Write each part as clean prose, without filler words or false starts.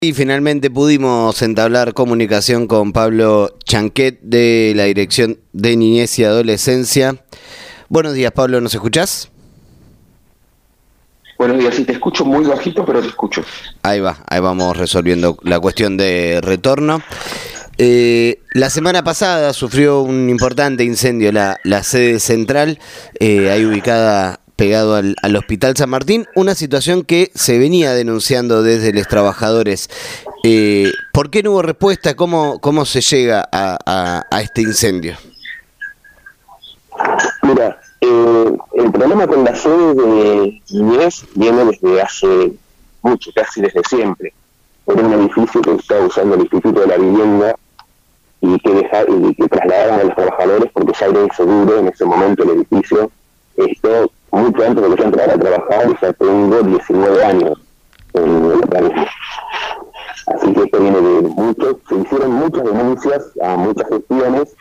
Y finalmente pudimos entablar comunicación con Pablo Chanquet de la Dirección de Niñez y Adolescencia. Buenos días, Pablo, ¿nos escuchás? Buenos días, sí, te escucho muy bajito, pero te escucho. Ahí vamos resolviendo la cuestión de retorno. La semana pasada sufrió un importante incendio la sede central, ahí ubicada pegado al Hospital San Martín, una situación que se venía denunciando desde los trabajadores. ¿Por qué no hubo respuesta? ¿Cómo se llega a este incendio? Mira, el problema con la sede de Niñez viene desde hace mucho, casi desde siempre. Era un edificio que estaba usando el Instituto de la Vivienda y que trasladaron a los trabajadores porque ya era inseguro en ese momento el edificio. Esto mucho antes de que yo entrara a trabajar, ya tengo 19 años en el organismo. Así que esto viene de mucho, se hicieron muchas denuncias a muchas gestiones.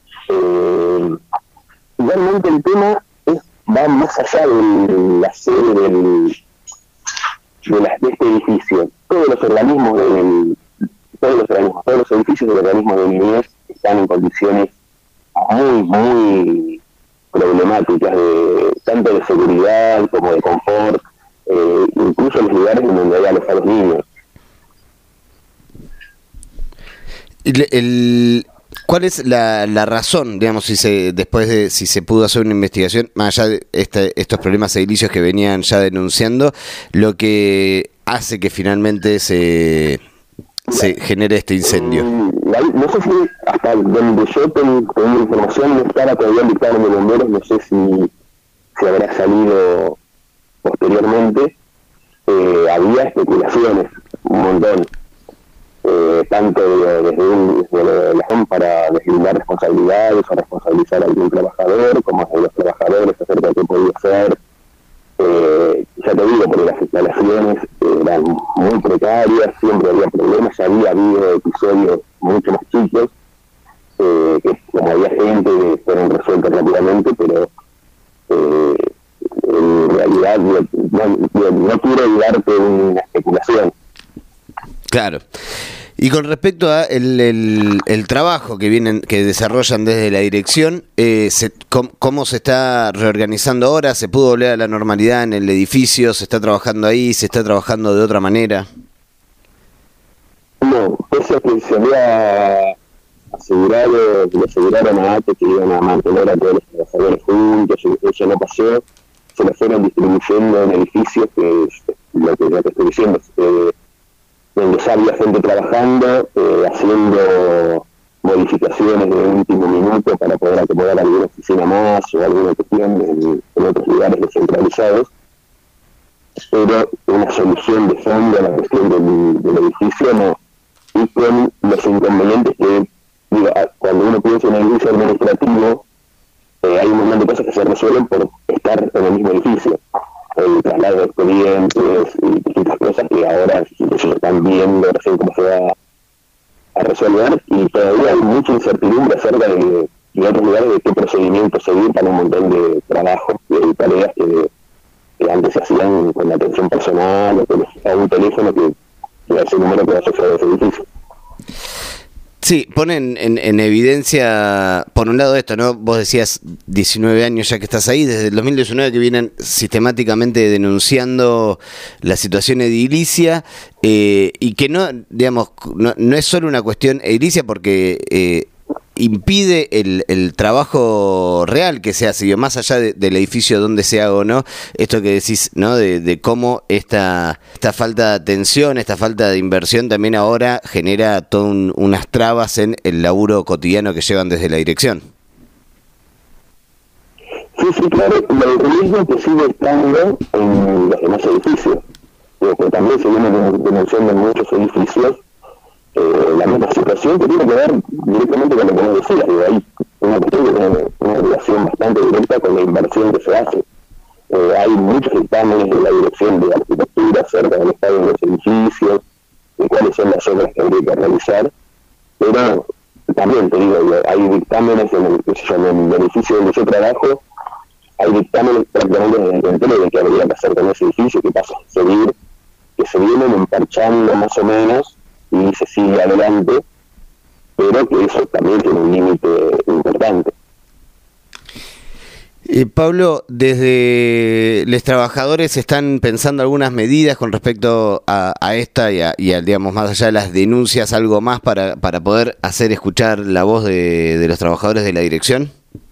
Realmente el tema va más allá de la sede de este edificio. Todos los edificios del organismo de niñez están en condiciones muy problemáticas, tanto de seguridad como de confort, incluso en los lugares donde hay a los niños. ¿Cuál es la razón, digamos, si se pudo hacer una investigación, más allá de estos problemas edilicios que venían ya denunciando, lo que hace que finalmente se genere este incendio? No sé si hasta donde yo tengo información no estaba todavía el dictamen de bomberos, no sé si habrá salido posteriormente. Había especulaciones, un montón. Tanto desde la ONU para deslindar responsabilidades o responsabilizar a algún trabajador, como de los trabajadores acerca de qué podía ser. Ya te digo, porque las instalaciones eran muy precarias, siempre había problemas, ya había habido episodios mucho más chicos, que como había gente que fueron resueltos rápidamente, pero en realidad no quiero darte una especulación. Claro. Y con respecto a el trabajo que desarrollan desde la dirección, ¿cómo se está reorganizando ahora? ¿Se pudo volver a la normalidad en el edificio? ¿Se está trabajando ahí? ¿Se está trabajando de otra manera? No, pese a que se había asegurado, le aseguraron a ATE que iban a mantener a todos los trabajadores juntos, y eso no pasó, se lo fueron distribuyendo en edificios, que es lo que te estoy diciendo, donde ya había gente trabajando, haciendo modificaciones de último minuto para poder acomodar alguna oficina más o alguna cuestión en otros lugares descentralizados, pero una solución de fondo a la cuestión del edificio no, y con los inconvenientes que, cuando uno piensa en el edificio administrativo, hay un montón de cosas que se resuelven por estar en el mismo edificio. El traslado de expedientes y distintas cosas que ahora ellos están viendo recién cómo se va a resolver, y todavía hay mucha incertidumbre acerca de otros lugares de qué procedimientos seguir para un montón de trabajos y tareas que antes se hacían con la atención personal o un teléfono que es el número que va a asociar a ese edificio. Sí, ponen en evidencia, por un lado esto, ¿no? Vos decías 19 años ya que estás ahí, desde el 2019 que vienen sistemáticamente denunciando la situación edilicia, y que no, digamos, no es solo una cuestión edilicia porque impide el trabajo real que se hace, más allá del edificio donde se haga o no, esto que decís, ¿no? De cómo esta falta de atención, esta falta de inversión también ahora genera todas unas trabas en el laburo cotidiano que llevan desde la dirección. Sí, claro, lo mismo que sigue estando en los demás edificios, porque también se viene denunciando en muchos edificios la misma situación, que tiene que ver directamente con lo que vos decías. Hay una cuestión que tiene una relación bastante directa con la inversión que se hace. Hay muchos dictámenes de la Dirección de Arquitectura acerca del estado de los edificios, de cuáles son las obras que habría que realizar, pero también te digo, hay dictámenes en el edificio donde yo trabajo, hay dictámenes prácticamente en el entero de qué habría que hacer con ese edificio, qué pasa a seguir, que se vienen emparchando más o menos y se sigue adelante, pero que eso también tiene un límite importante. Pablo, desde los trabajadores están pensando algunas medidas con respecto a esta y a, digamos, más allá de las denuncias, algo más para poder hacer escuchar la voz de los trabajadores de la dirección.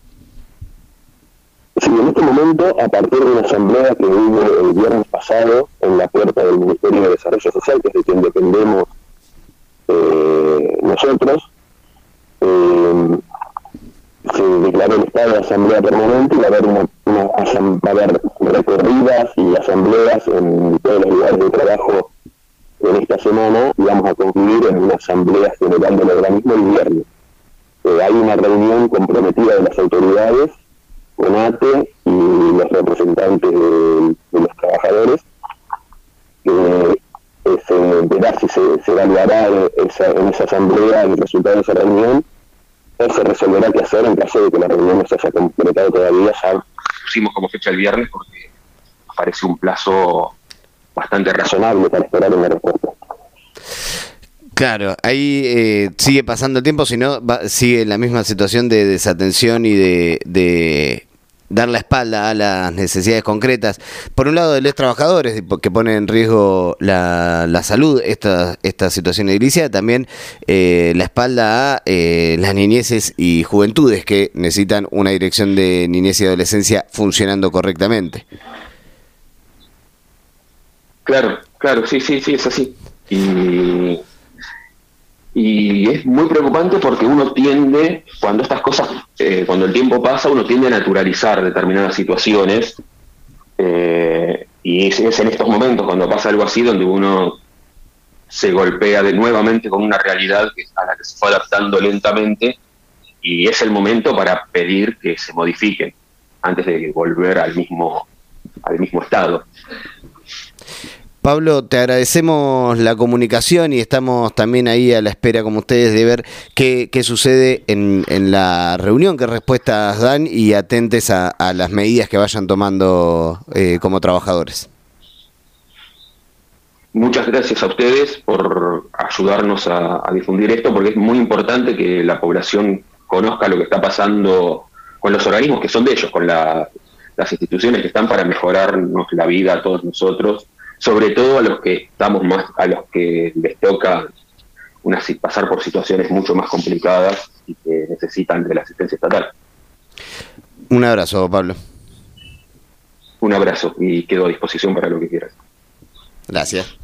Sí, en este momento, a partir de una asamblea que hubo el viernes pasado en la puerta del Ministerio de Desarrollo Social, que es de quien dependemos nosotros, se declaró el estado de asamblea permanente y va a haber va a haber recorridas y asambleas en todos los lugares de trabajo en esta semana, y vamos a concluir en una asamblea general del organismo el viernes. Hay una reunión comprometida de las autoridades con ATE y los representantes de los trabajadores, se verá si se evaluará en esa asamblea el resultado de esa reunión, o se resolverá qué hacer en caso de que la reunión no se haya completado todavía. Ya pusimos como fecha el viernes porque nos parece un plazo bastante razonable para esperar una respuesta. Claro, ahí sigue pasando el tiempo, si no sigue la misma situación de desatención y de dar la espalda a las necesidades concretas. Por un lado, de los trabajadores que ponen en riesgo la salud, esta situación edilicia, también la espalda a las niñeces y juventudes que necesitan una dirección de niñez y adolescencia funcionando correctamente. Claro, sí, es así. Y es muy preocupante porque uno tiende, cuando estas cosas, cuando el tiempo pasa, uno tiende a naturalizar determinadas situaciones, y es en estos momentos, cuando pasa algo así, donde uno se golpea nuevamente con una realidad a la que se fue adaptando lentamente, y es el momento para pedir que se modifiquen antes de volver al mismo estado. Pablo, te agradecemos la comunicación y estamos también ahí a la espera, como ustedes, de ver qué sucede en la reunión, qué respuestas dan, y atentes a las medidas que vayan tomando como trabajadores. Muchas gracias a ustedes por ayudarnos a difundir esto, porque es muy importante que la población conozca lo que está pasando con los organismos que son de ellos, con las instituciones que están para mejorarnos la vida a todos nosotros, sobre todo a los que a los que les toca pasar por situaciones mucho más complicadas y que necesitan de la asistencia estatal. Un abrazo, Pablo. Un abrazo y quedo a disposición para lo que quieras. Gracias.